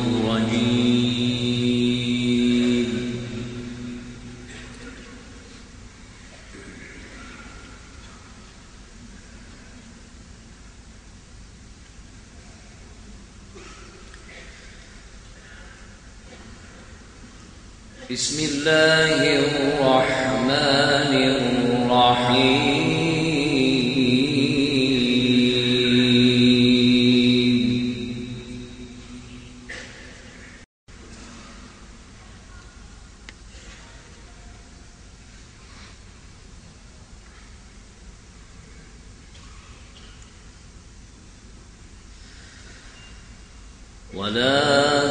الرجيم. بسم الله الرحمن الرحيم. ولا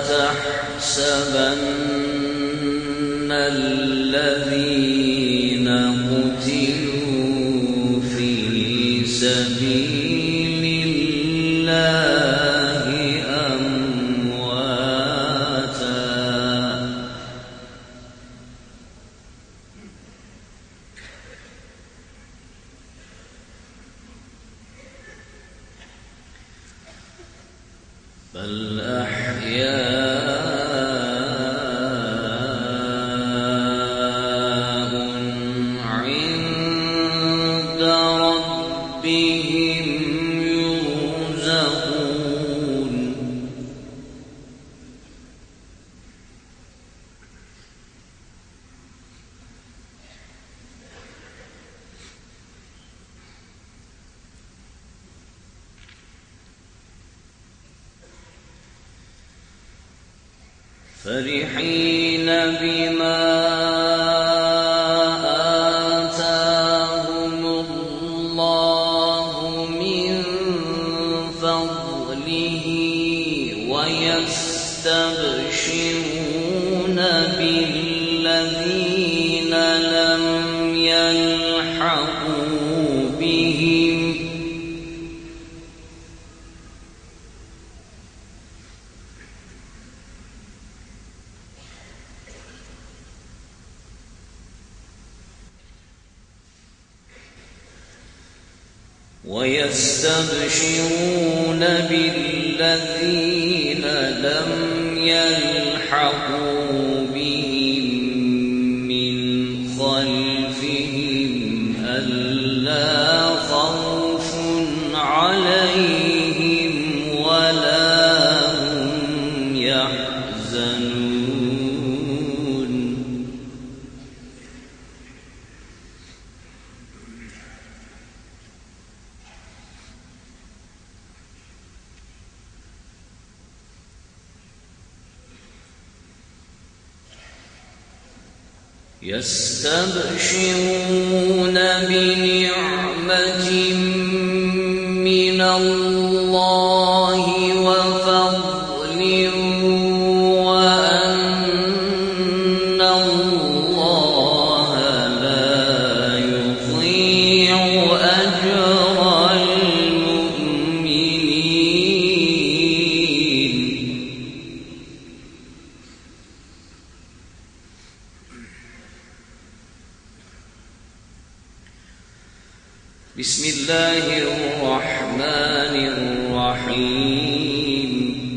تحسبن الذين قتلوا في سبيل الله أمواتا، بل أحياء عند ربهم يرزقون. فرحين بما آتاهم الله من فضله ويستبشرون بالذين لم يلحقوا بهم من خلفهم ألا خوف عليهم ولا هم يحزنون. يستبشرون بنعمة من الله وفضل وأن الله لا يضيع أجر المؤمنين. بسم الله الرحمن الرحيم.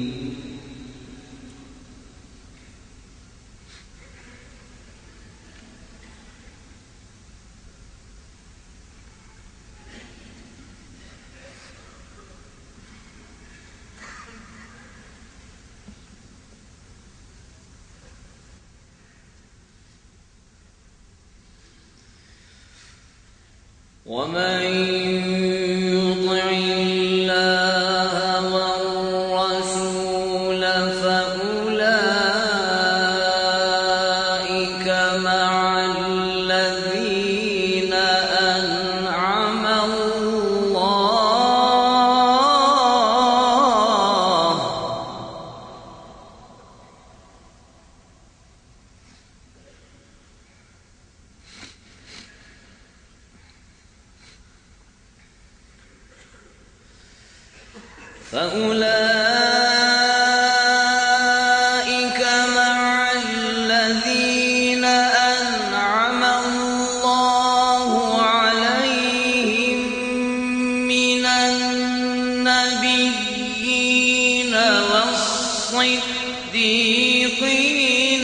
ومن يطع الله والرسول فأولئك مع الذين أنعم الله فأولئك مع الذين أنعم الله عليهم من النبيين والصالحين والصديقين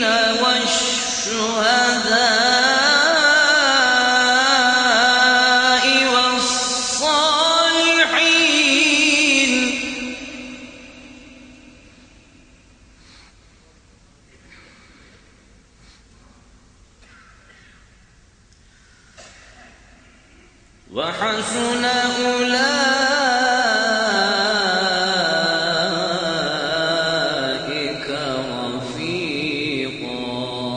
والشهداء والصالحين وحسن أولئك رفيقا.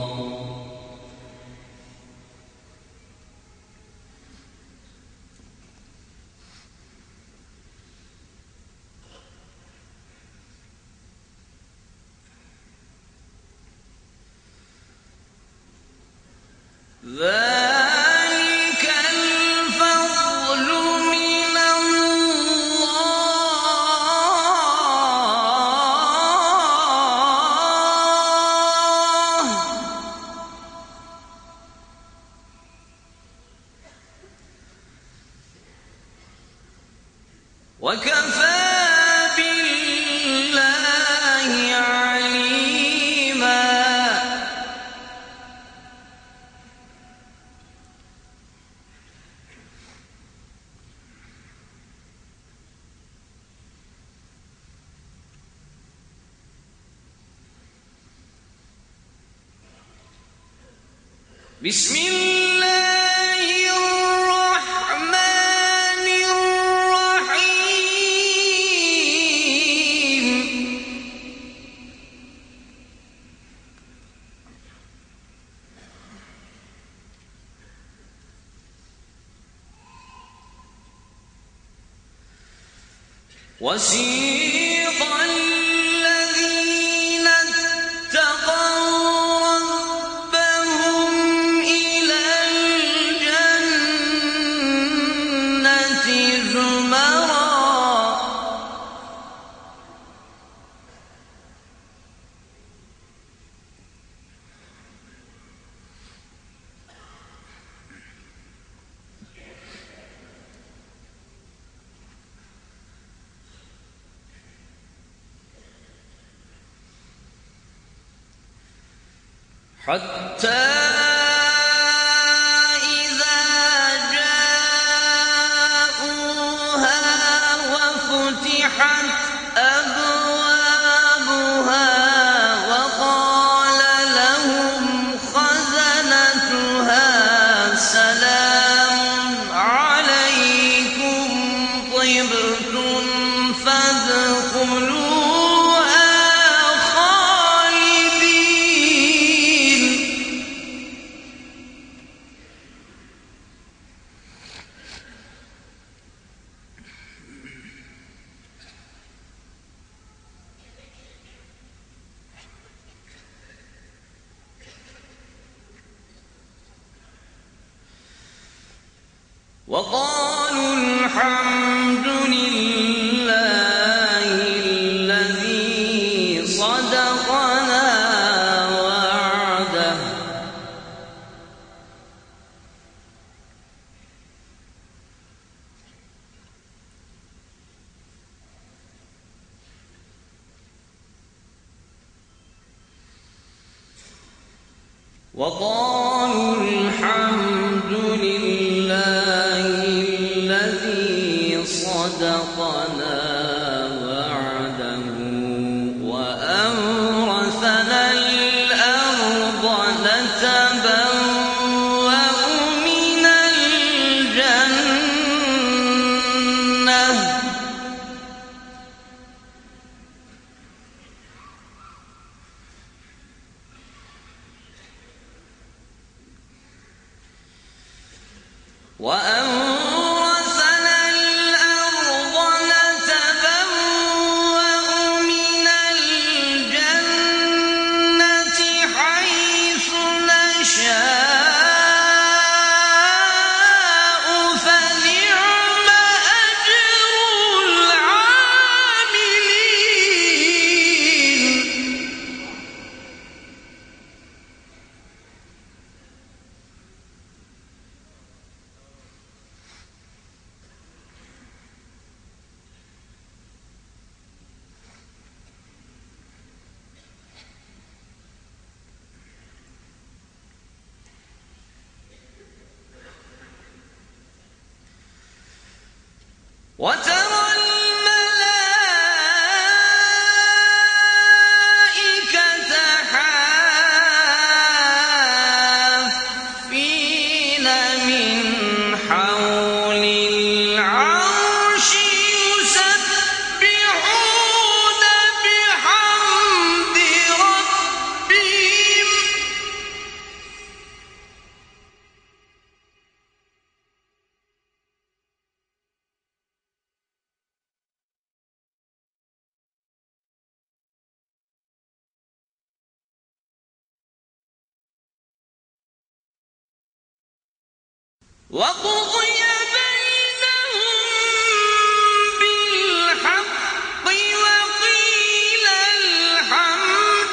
ذلك الفضل من الله وكفى بالله عليما. بسم الله الرحمن الرحيم. وسيق الذين اتقوا ربهم إلى الجنة زمرا حتى إذا جاءوها وفتحت أبوابها وقال لهم خزنتها سلام عليكم طبتم فادخلوها خالدين. وقالوا الحمد لله الذي صدقنا وعده وقالوا الحمد لله الذي صدقنا وعده وأورثنا الأرض نتبوأ من الجنة وأورثنا الأرض نتبوأ من الجنة حيث نشاء فنعم أجر العاملين. وترى الملائكة حافين من حول العرش يسبحون بحمد ربهم وقضي بينهم بالحق وقيل الحمد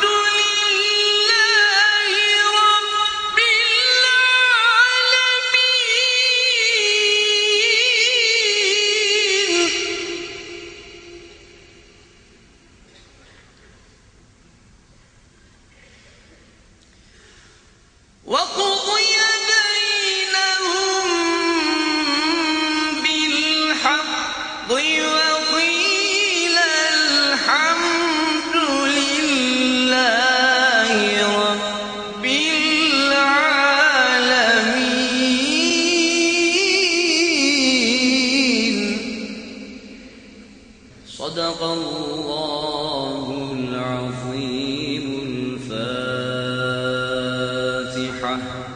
لله رب العالمين وقضي بينهم بالحق وقيل الحمد لله رب العالمين. صدق الله العظيم. الفاتحة.